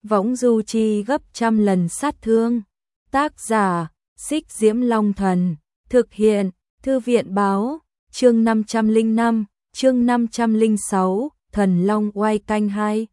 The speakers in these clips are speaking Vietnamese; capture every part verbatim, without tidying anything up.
võng du chi gấp trăm lần sát thương. Tác giả, Xích Diễm Long Thần, thực hiện, Thư viện Báo, chương năm trăm lẻ năm, chương năm trăm lẻ sáu, Thần Long oai canh hai.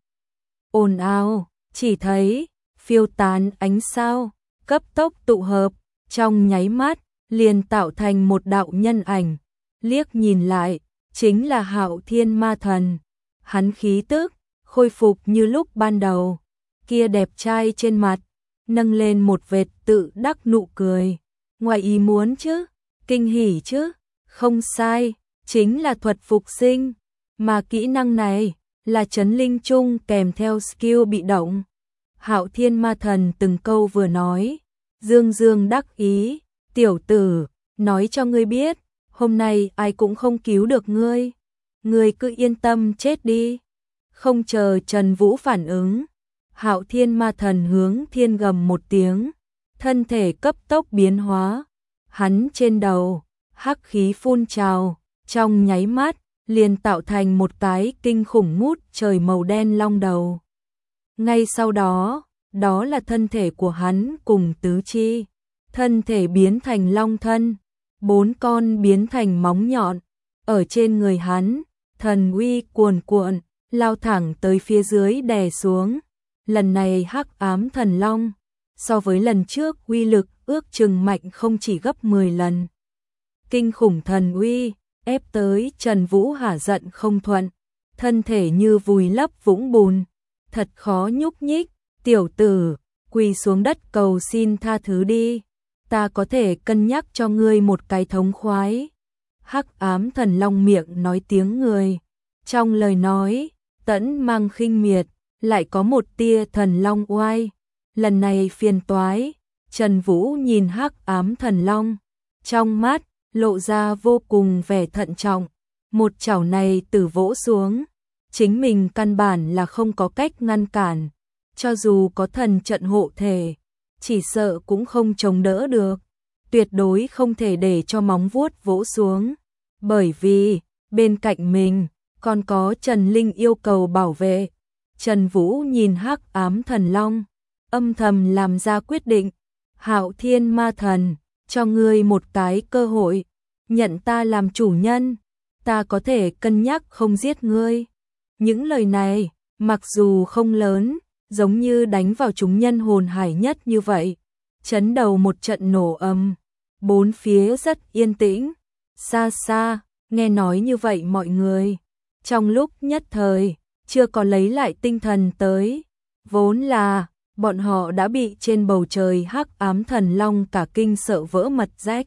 Ồn ào, chỉ thấy, phiêu tán ánh sao, cấp tốc tụ hợp, trong nháy mắt, liền tạo thành một đạo nhân ảnh, liếc nhìn lại, chính là Hạo Thiên Ma Thần. Hắn khí tức, khôi phục như lúc ban đầu, kia đẹp trai trên mặt, nâng lên một vệt tự đắc nụ cười. Ngoài ý muốn chứ, kinh hỉ chứ, không sai, chính là thuật phục sinh, mà kỹ năng này là trấn linh chung kèm theo skill bị động. Hạo Thiên Ma Thần từng câu vừa nói, dương dương đắc ý, tiểu tử, nói cho ngươi biết, hôm nay ai cũng không cứu được ngươi, ngươi cứ yên tâm chết đi. Không chờ Trần Vũ phản ứng, Hạo Thiên Ma Thần hướng thiên gầm một tiếng, thân thể cấp tốc biến hóa, hắn trên đầu, hắc khí phun trào, trong nháy mắt, liền tạo thành một cái kinh khủng ngút trời màu đen long đầu. Ngay sau đó, đó là thân thể của hắn cùng tứ chi, thân thể biến thành long thân, bốn con biến thành móng nhọn, ở trên người hắn, thần uy cuồn cuộn, lao thẳng tới phía dưới đè xuống. Lần này Hắc Ám Thần Long, so với lần trước uy lực ước chừng mạnh không chỉ gấp mười lần. Kinh khủng thần uy, ép tới Trần Vũ hả giận không thuận, thân thể như vùi lấp vũng bùn, thật khó nhúc nhích, tiểu tử, quỳ xuống đất cầu xin tha thứ đi, ta có thể cân nhắc cho ngươi một cái thống khoái. Hắc Ám Thần Long miệng nói tiếng người, trong lời nói, tẫn mang khinh miệt, lại có một tia thần long oai. Lần này phiền toái, Trần Vũ nhìn Hắc Ám Thần Long, trong mắt lộ ra vô cùng vẻ thận trọng, một chảo này từ vỗ xuống, chính mình căn bản là không có cách ngăn cản, cho dù có thần trận hộ thể, chỉ sợ cũng không chống đỡ được, tuyệt đối không thể để cho móng vuốt vỗ xuống, bởi vì bên cạnh mình còn có Trần Linh yêu cầu bảo vệ. Trần Vũ nhìn Hắc Ám Thần Long, âm thầm làm ra quyết định, Hạo Thiên Ma Thần, cho ngươi một cái cơ hội, nhận ta làm chủ nhân, ta có thể cân nhắc không giết ngươi. Những lời này, mặc dù không lớn, giống như đánh vào chúng nhân hồn hải nhất như vậy, chấn đầu một trận nổ âm, bốn phía rất yên tĩnh, xa xa, nghe nói như vậy mọi người, trong lúc nhất thời, chưa có lấy lại tinh thần tới, vốn là, bọn họ đã bị trên bầu trời Hắc Ám Thần Long cả kinh sợ vỡ mật rách.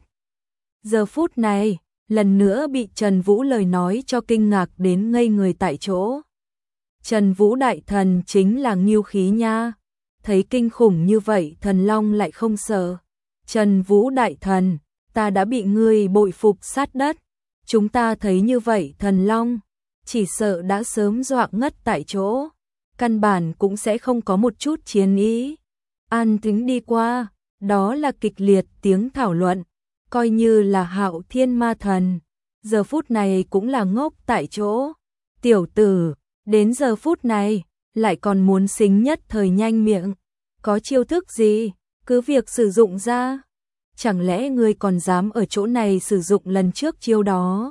Giờ phút này, lần nữa bị Trần Vũ lời nói cho kinh ngạc đến ngây người tại chỗ. Trần Vũ đại thần chính là Ngưu Khí nha, thấy kinh khủng như vậy thần long lại không sợ. Trần Vũ đại thần, ta đã bị ngươi bội phục sát đất, chúng ta thấy như vậy thần long, chỉ sợ đã sớm dọa ngất tại chỗ, căn bản cũng sẽ không có một chút chiến ý. An tính đi qua, đó là kịch liệt tiếng thảo luận, coi như là Hạo Thiên Ma Thần, giờ phút này cũng là ngốc tại chỗ. Tiểu tử, đến giờ phút này, lại còn muốn xính nhất thời nhanh miệng, có chiêu thức gì, cứ việc sử dụng ra, chẳng lẽ ngươi còn dám ở chỗ này sử dụng lần trước chiêu đó?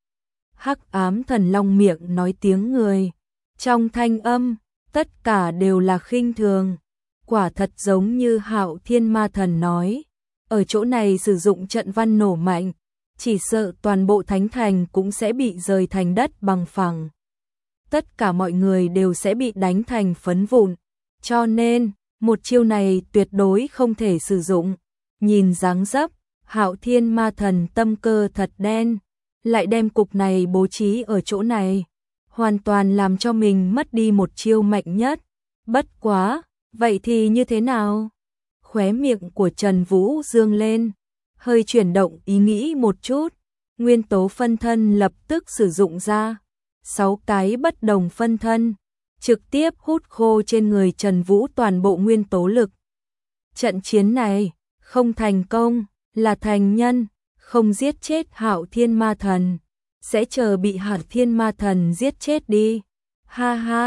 Hắc Ám Thần Long miệng nói tiếng người, trong thanh âm, tất cả đều là khinh thường, quả thật giống như Hạo Thiên Ma Thần nói, ở chỗ này sử dụng trận văn nổ mạnh, chỉ sợ toàn bộ thánh thành cũng sẽ bị rời thành đất bằng phẳng. Tất cả mọi người đều sẽ bị đánh thành phấn vụn, cho nên, một chiêu này tuyệt đối không thể sử dụng. Nhìn dáng dấp, Hạo Thiên Ma Thần tâm cơ thật đen, lại đem cục này bố trí ở chỗ này, hoàn toàn làm cho mình mất đi một chiêu mạnh nhất. Bất quá, vậy thì như thế nào? Khóe miệng của Trần Vũ dương lên, hơi chuyển động ý nghĩ một chút, nguyên tố phân thân lập tức sử dụng ra, sáu cái bất đồng phân thân, trực tiếp hút khô trên người Trần Vũ toàn bộ nguyên tố lực. Trận chiến này, không thành công, là thành nhân, không giết chết Hạo Thiên Ma Thần, sẽ chờ bị Hạo Thiên Ma Thần giết chết đi. Ha ha,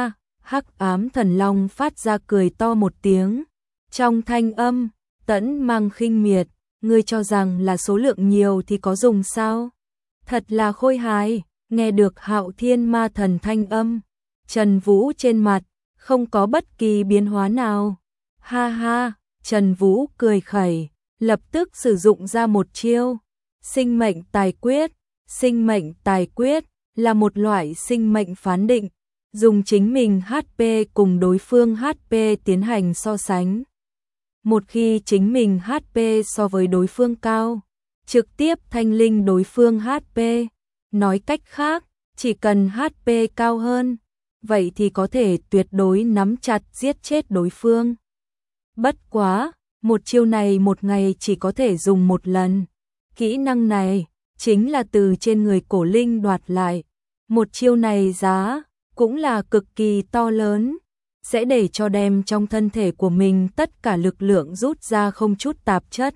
Hắc ám thần long phát ra cười to một tiếng, trong thanh âm tẫn mang khinh miệt, ngươi cho rằng là số lượng nhiều thì có dùng sao? Thật là khôi hài. Nghe được Hạo Thiên Ma Thần thanh âm, Trần Vũ trên mặt không có bất kỳ biến hóa nào. Ha ha, Trần Vũ cười khẩy, lập tức sử dụng ra một chiêu, sinh mệnh tài quyết. Sinh mệnh tài quyết là một loại sinh mệnh phán định, dùng chính mình hát pê cùng đối phương hát pê tiến hành so sánh. Một khi chính mình hát pê so với đối phương cao, trực tiếp thanh linh đối phương hát pê. Nói cách khác, chỉ cần hát pê cao hơn, vậy thì có thể tuyệt đối nắm chặt giết chết đối phương. Bất quá, một chiêu này một ngày chỉ có thể dùng một lần. Kỹ năng này chính là từ trên người cổ linh đoạt lại. Một chiêu này giá cũng là cực kỳ to lớn, sẽ để cho đem trong thân thể của mình tất cả lực lượng rút ra không chút tạp chất.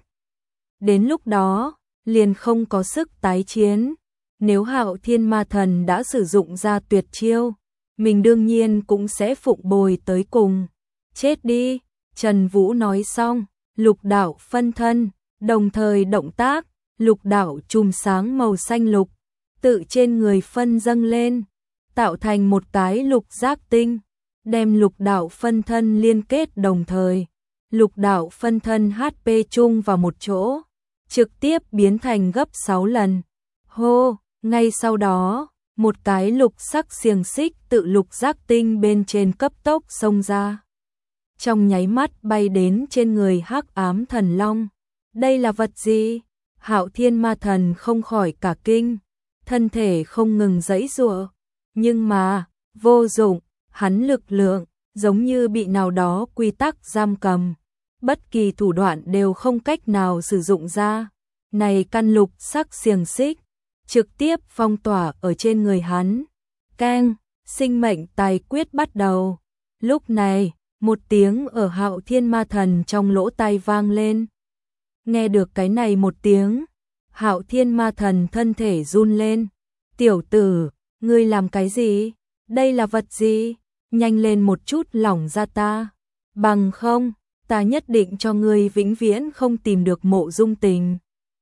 Đến lúc đó, liền không có sức tái chiến. Nếu Hạo Thiên Ma Thần đã sử dụng ra tuyệt chiêu, mình đương nhiên cũng sẽ phụng bồi tới cùng. Chết đi, Trần Vũ nói xong, lục đạo phân thân, đồng thời động tác, lục đạo chùm sáng màu xanh lục, tự trên người phân dâng lên, tạo thành một cái lục giác tinh, đem lục đạo phân thân liên kết đồng thời. Lục đạo phân thân hát pê chung vào một chỗ, trực tiếp biến thành gấp sáu lần. Hô! Ngay sau đó, một cái lục sắc xiềng xích tự lục giác tinh bên trên cấp tốc xông ra. Trong nháy mắt bay đến trên người Hắc ám thần long. Đây là vật gì? Hạo Thiên Ma Thần không khỏi cả kinh, thân thể không ngừng giãy giụa, nhưng mà vô dụng, hắn lực lượng giống như bị nào đó quy tắc giam cầm, bất kỳ thủ đoạn đều không cách nào sử dụng ra. Này căn lục sắc xiềng xích trực tiếp phong tỏa ở trên người hắn. Keng, sinh mệnh tài quyết bắt đầu. Lúc này, một tiếng ở Hạo Thiên Ma Thần trong lỗ tai vang lên. Nghe được cái này một tiếng, Hạo Thiên Ma Thần thân thể run lên. Tiểu tử, ngươi làm cái gì? Đây là vật gì? Nhanh lên một chút lỏng ra ta. Bằng không, ta nhất định cho ngươi vĩnh viễn không tìm được Mộ Dung Tình.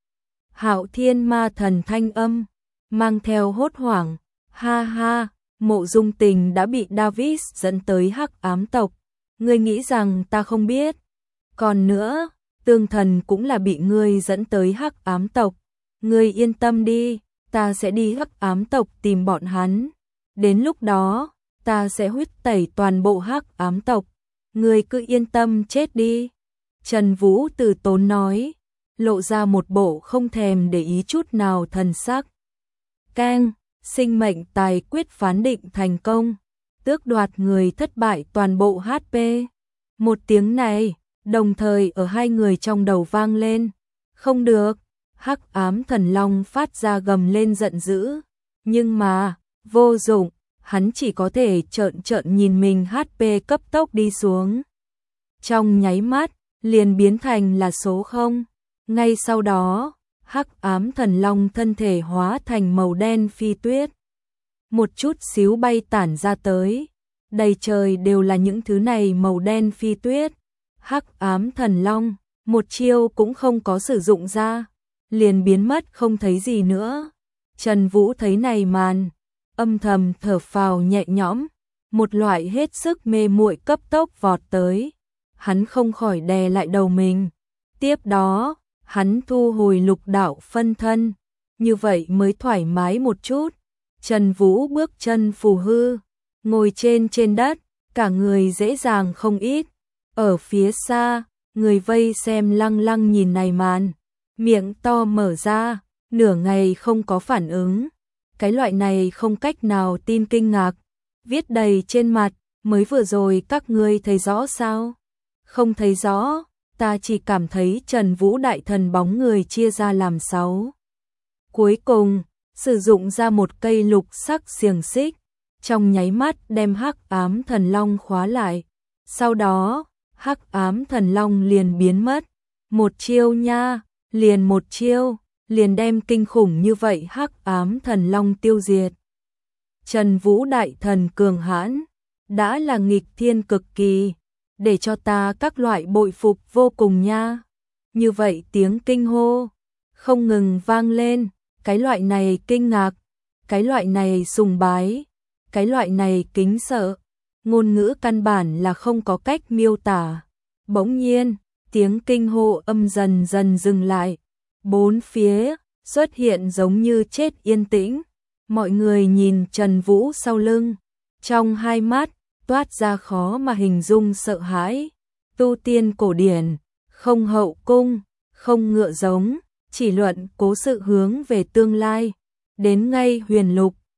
Hạo Thiên Ma Thần thanh âm mang theo hốt hoảng, ha ha, Mộ Dung Tình đã bị Davis dẫn tới Hắc ám tộc, ngươi nghĩ rằng ta không biết? Còn nữa, Tương Thần cũng là bị ngươi dẫn tới Hắc ám tộc, ngươi yên tâm đi, ta sẽ đi Hắc ám tộc tìm bọn hắn, đến lúc đó, ta sẽ huyết tẩy toàn bộ Hắc ám tộc, ngươi cứ yên tâm chết đi. Trần Vũ từ tốn nói, lộ ra một bộ không thèm để ý chút nào thần sắc. Keng, sinh mệnh tài quyết phán định thành công, tước đoạt người thất bại toàn bộ hát pê. Một tiếng này, đồng thời ở hai người trong đầu vang lên. Không được, Hắc ám thần long phát ra gầm lên giận dữ, nhưng mà, vô dụng, hắn chỉ có thể trợn trợn nhìn mình hát pê cấp tốc đi xuống. Trong nháy mắt, liền biến thành là số không. Ngay sau đó, Hắc ám thần long thân thể hóa thành màu đen phi tuyết. Một chút xíu bay tản ra tới, đầy trời đều là những thứ này màu đen phi tuyết. Hắc ám thần long, một chiêu cũng không có sử dụng ra, liền biến mất không thấy gì nữa. Trần Vũ thấy này màn, âm thầm thở phào nhẹ nhõm, một loại hết sức mê muội cấp tốc vọt tới. Hắn không khỏi đè lại đầu mình. Tiếp đó, hắn thu hồi lục đạo phân thân, như vậy mới thoải mái một chút. Trần Vũ bước chân phù hư, ngồi trên trên đất, cả người dễ dàng không ít. Ở phía xa, người vây xem lăng lăng nhìn này màn, miệng to mở ra, nửa ngày không có phản ứng. Cái loại này không cách nào tin kinh ngạc, viết đầy trên mặt, mới vừa rồi các ngươi thấy rõ sao? Không thấy rõ, ta chỉ cảm thấy Trần Vũ đại thần bóng người chia ra làm sáu. Cuối cùng, sử dụng ra một cây lục sắc xiềng xích, trong nháy mắt đem Hắc ám thần long khóa lại. Sau đó, Hắc ám thần long liền biến mất. Một chiêu nha, liền một chiêu, liền đem kinh khủng như vậy Hắc ám thần long tiêu diệt. Trần Vũ đại thần cường hãn, đã là nghịch thiên cực kỳ, để cho ta các loại bội phục vô cùng nha. Như vậy tiếng kinh hô không ngừng vang lên, cái loại này kinh ngạc, cái loại này sùng bái, cái loại này kính sợ, ngôn ngữ căn bản là không có cách miêu tả. Bỗng nhiên, tiếng kinh hô âm dần dần dừng lại, bốn phía xuất hiện giống như chết yên tĩnh, mọi người nhìn Trần Vũ sau lưng, trong hai mắt toát ra khó mà hình dung sợ hãi. Tu tiên cổ điển, không hậu cung, không ngựa giống, chỉ luận cố sự hướng về tương lai, đến ngay huyền lục,